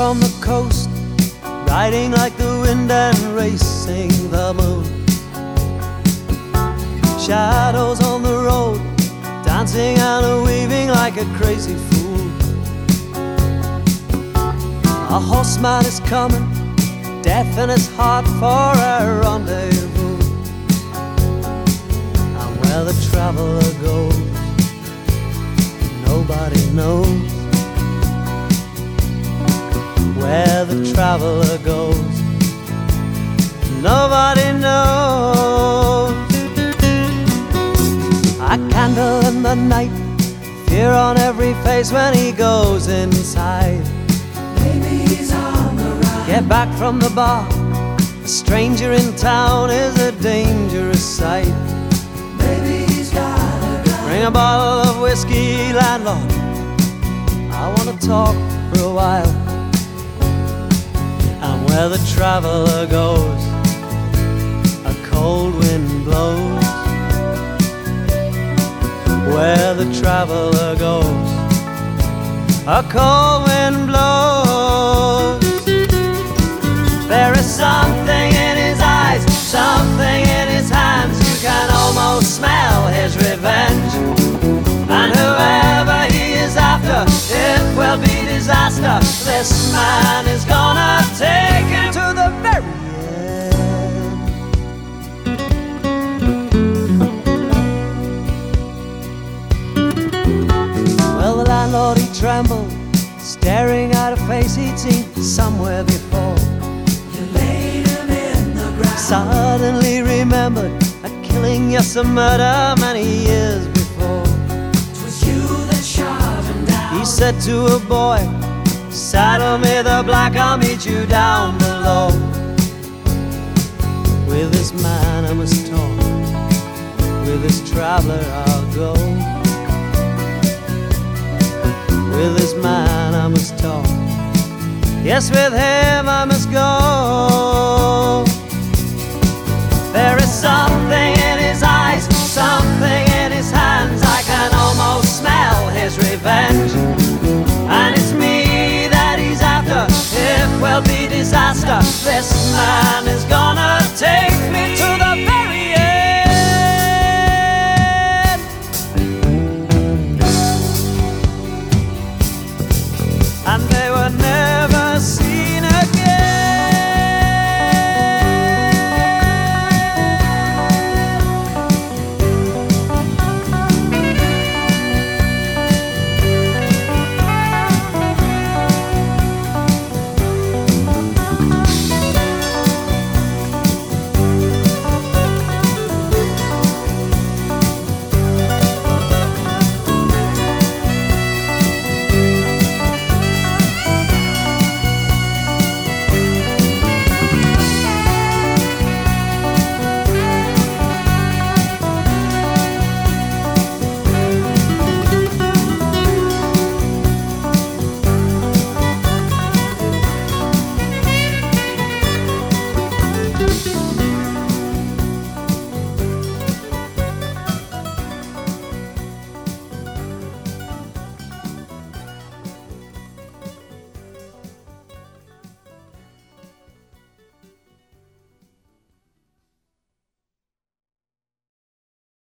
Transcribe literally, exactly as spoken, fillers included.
from the coast, riding like the wind and racing the moon. Shadows on the road, dancing and weaving like a crazy fool. A horseman is coming, death in his heart for a rendezvous. And where the traveler goes, nobody knows. Where the traveler goes, nobody knows. A candle in the night, fear on every face when he goes inside. Maybe he's on the run. Get back from the bar, a stranger in town is a dangerous sight. Maybe he's got a gun. Bring a bottle of whiskey, landlord, I wanna talk for a while. And where the traveler goes, a cold wind blows. Where the traveler goes, a cold wind blows. There is something in his eyes, something in his hands. You can almost smell his revenge. And whoever he is after, it will be disaster. This man is gonna take him to the very end. Well, the landlord, he trembled, staring at a face he'd seen somewhere before. You laid him in the ground. Suddenly remembered a killing, yes, a murder many years before. 'Twas you that shot him down. He said to a boy, saddle me the black, I'll meet you down below. With this man I must talk, with this traveler I'll go. With this man I must talk, yes, with him I must go. There is something in his eyes, something in his hands. I can almost smell his revenge.